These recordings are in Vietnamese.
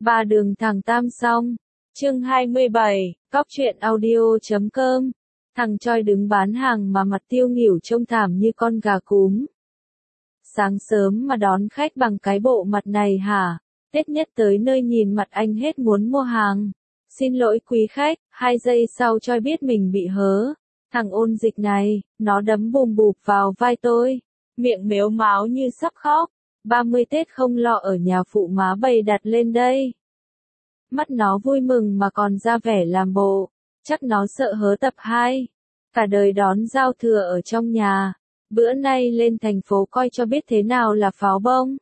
Ba đường thẳng tam song. Chương 27, cóc truyện audio.com. Thằng Choi đứng bán hàng mà mặt tiêu nghỉu trông thảm như con gà cúm. Sáng sớm mà đón khách bằng cái bộ mặt này hả? Tết nhất tới nơi nhìn mặt anh hết muốn mua hàng. Xin lỗi quý khách, 2 giây sau Choi biết mình bị hớ. Thằng ôn dịch này, nó đấm bùm bụp vào vai tôi. Miệng mếu máo như sắp khóc. 30 Tết không lo ở nhà phụ má bày đặt lên đây. Mắt nó vui mừng mà còn ra vẻ làm bộ. Chắc nó sợ hớ tập 2. Cả đời đón giao thừa ở trong nhà. Bữa nay lên thành phố coi cho biết thế nào là pháo bông.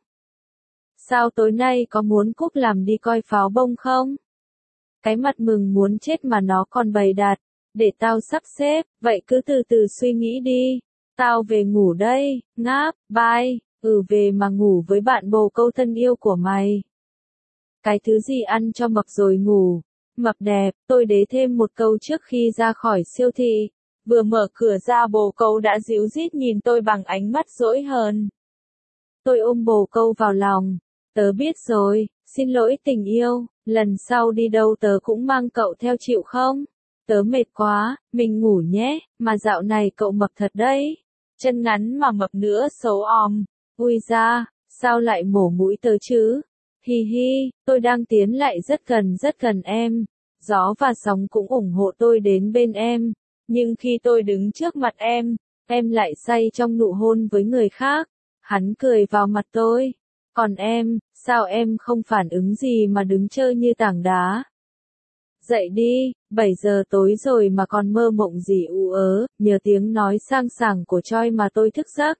Sao tối nay có muốn Cúc làm đi coi pháo bông không? Cái mặt mừng muốn chết mà nó còn bày đặt. Để tao sắp xếp, vậy cứ từ từ suy nghĩ đi. Tao về ngủ đây, ngáp, bye. Về mà ngủ với bạn bồ câu thân yêu của mày. Cái thứ gì ăn cho mập rồi ngủ. Mập đẹp, tôi đế thêm một câu trước khi ra khỏi siêu thị. Vừa mở cửa ra bồ câu đã díu dít nhìn tôi bằng ánh mắt dỗi hờn. Tôi ôm bồ câu vào lòng. Tớ biết rồi, xin lỗi tình yêu, lần sau đi đâu tớ cũng mang cậu theo chịu không? Tớ mệt quá, mình ngủ nhé, mà dạo này cậu mập thật đấy. Chân ngắn mà mập nữa xấu òm. Ui da, sao lại mổ mũi tớ chứ? Hi hi, tôi đang tiến lại rất gần em. Gió và sóng cũng ủng hộ tôi đến bên em. Nhưng khi tôi đứng trước mặt em lại say trong nụ hôn với người khác. Hắn cười vào mặt tôi. Còn em, sao em không phản ứng gì mà đứng trơ như tảng đá? Dậy đi, 7 giờ tối rồi mà còn mơ mộng gì u ớ, nhờ tiếng nói sang sảng của Choi mà tôi thức giấc.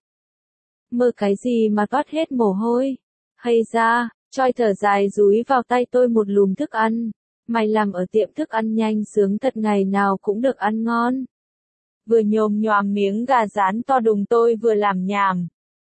Mơ cái gì mà toát hết mồ hôi? Hay ra, Choi thở dài dúi vào tay tôi một lùm thức ăn. Mày làm ở tiệm thức ăn nhanh sướng thật ngày nào cũng được ăn ngon. Vừa nhồm nhoàm miếng gà rán to đùng tôi vừa làm nhảm.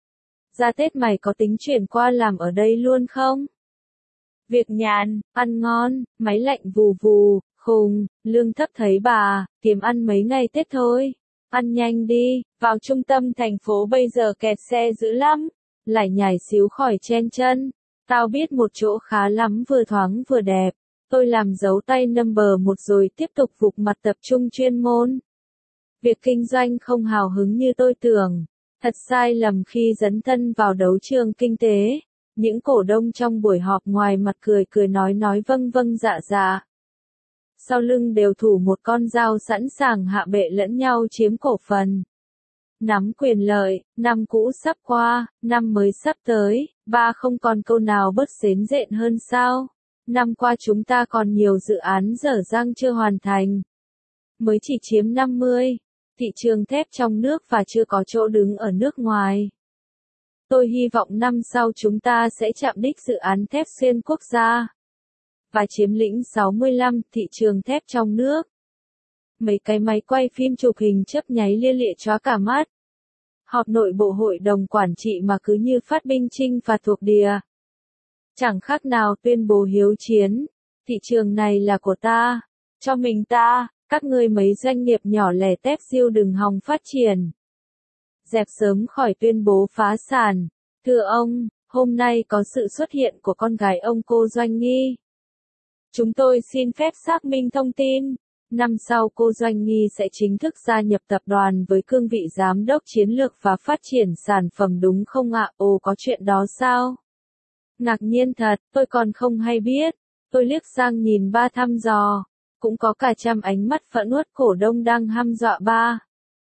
Ra Tết mày có tính chuyển qua làm ở đây luôn không? Việc nhàn, ăn ngon, máy lạnh vù vù, khùng, lương thấp thấy bà, kiếm ăn mấy ngày Tết thôi. Ăn nhanh đi, vào trung tâm thành phố bây giờ kẹt xe dữ lắm. Lại nhảy xíu khỏi chen chân. Tao biết một chỗ khá lắm vừa thoáng vừa đẹp. Tôi làm dấu tay number 1 rồi tiếp tục vụt mặt tập trung chuyên môn. Việc kinh doanh không hào hứng như tôi tưởng. Thật sai lầm khi dấn thân vào đấu trường kinh tế. Những cổ đông trong buổi họp ngoài mặt cười nói vâng vâng dạ dạ. Sau lưng đều thủ một con dao sẵn sàng hạ bệ lẫn nhau chiếm cổ phần. Nắm quyền lợi, năm cũ sắp qua, năm mới sắp tới, ba không còn câu nào bớt xến rện hơn sao? Năm qua chúng ta còn nhiều dự án dở dang chưa hoàn thành. Mới chỉ chiếm 50, thị trường thép trong nước và chưa có chỗ đứng ở nước ngoài. Tôi hy vọng năm sau chúng ta sẽ chạm đích dự án thép xuyên quốc gia. Và chiếm lĩnh 65 thị trường thép trong nước. Mấy cái máy quay phim chụp hình chớp nháy lia lịa chóa cả mắt. Họp nội bộ hội đồng quản trị mà cứ như phát binh chinh phạt thuộc địa. Chẳng khác nào tuyên bố hiếu chiến. Thị trường này là của ta. Cho mình ta, các ngươi mấy doanh nghiệp nhỏ lẻ tép diêu đừng hòng phát triển. Dẹp sớm khỏi tuyên bố phá sản. Thưa ông, hôm nay có sự xuất hiện của con gái ông cô Doanh Nghi. Chúng tôi xin phép xác minh thông tin. Năm sau cô Doanh Nghi sẽ chính thức gia nhập tập đoàn với cương vị giám đốc chiến lược và phát triển sản phẩm đúng không ạ? Ồ có chuyện đó sao? Ngạc nhiên thật, tôi còn không hay biết. Tôi liếc sang nhìn ba thăm dò. Cũng có cả trăm ánh mắt phẫn uất cổ đông đang hăm dọa ba.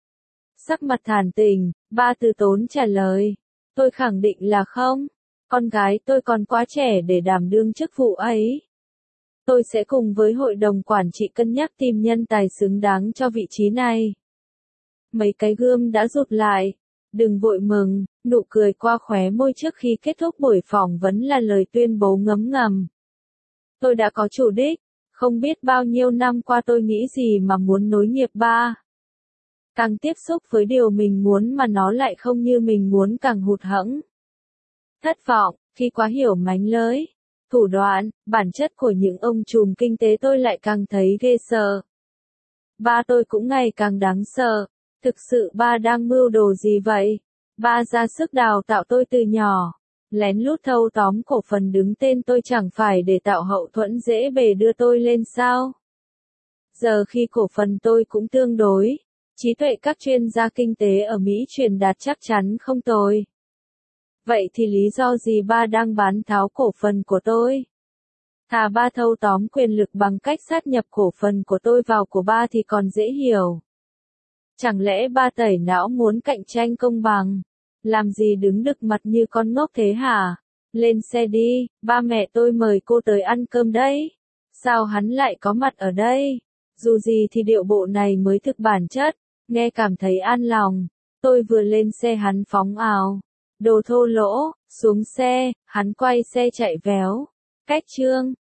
Sắc mặt thản tình, ba từ tốn trả lời. Tôi khẳng định là không. Con gái tôi còn quá trẻ để đảm đương chức vụ ấy. Tôi sẽ cùng với hội đồng quản trị cân nhắc tìm nhân tài xứng đáng cho vị trí này. Mấy cái gươm đã rụt lại. Đừng vội mừng, nụ cười qua khóe môi trước khi kết thúc buổi phỏng vấn là lời tuyên bố ngấm ngầm. Tôi đã có chủ đích, không biết bao nhiêu năm qua tôi nghĩ gì mà muốn nối nghiệp ba. Càng tiếp xúc với điều mình muốn mà nó lại không như mình muốn càng hụt hẫng. Thất vọng, khi quá hiểu mánh lới. Thủ đoạn, bản chất của những ông trùm kinh tế tôi lại càng thấy ghê sợ. Ba tôi cũng ngày càng đáng sợ. Thực sự ba đang mưu đồ gì vậy? Ba ra sức đào tạo tôi từ nhỏ. lén lút thâu tóm cổ phần đứng tên tôi chẳng phải để tạo hậu thuẫn dễ bề đưa tôi lên sao? Giờ khi cổ phần tôi cũng tương đối, trí tuệ các chuyên gia kinh tế ở Mỹ truyền đạt chắc chắn không tồi. Vậy thì lý do gì ba đang bán tháo cổ phần của tôi? Thà ba thâu tóm quyền lực bằng cách sát nhập cổ phần của tôi vào của ba thì còn dễ hiểu. Chẳng lẽ ba tẩy não muốn cạnh tranh công bằng? Làm gì đứng đực mặt như con ngốc thế hả? Lên xe đi, ba mẹ tôi mời cô tới ăn cơm đấy. Sao hắn lại có mặt ở đây? Dù gì thì điệu bộ này mới thực bản chất, nghe cảm thấy an lòng. Tôi vừa lên xe hắn phóng ào. Đồ thô lỗ, xuống xe, hắn quay xe chạy véo. Cách chương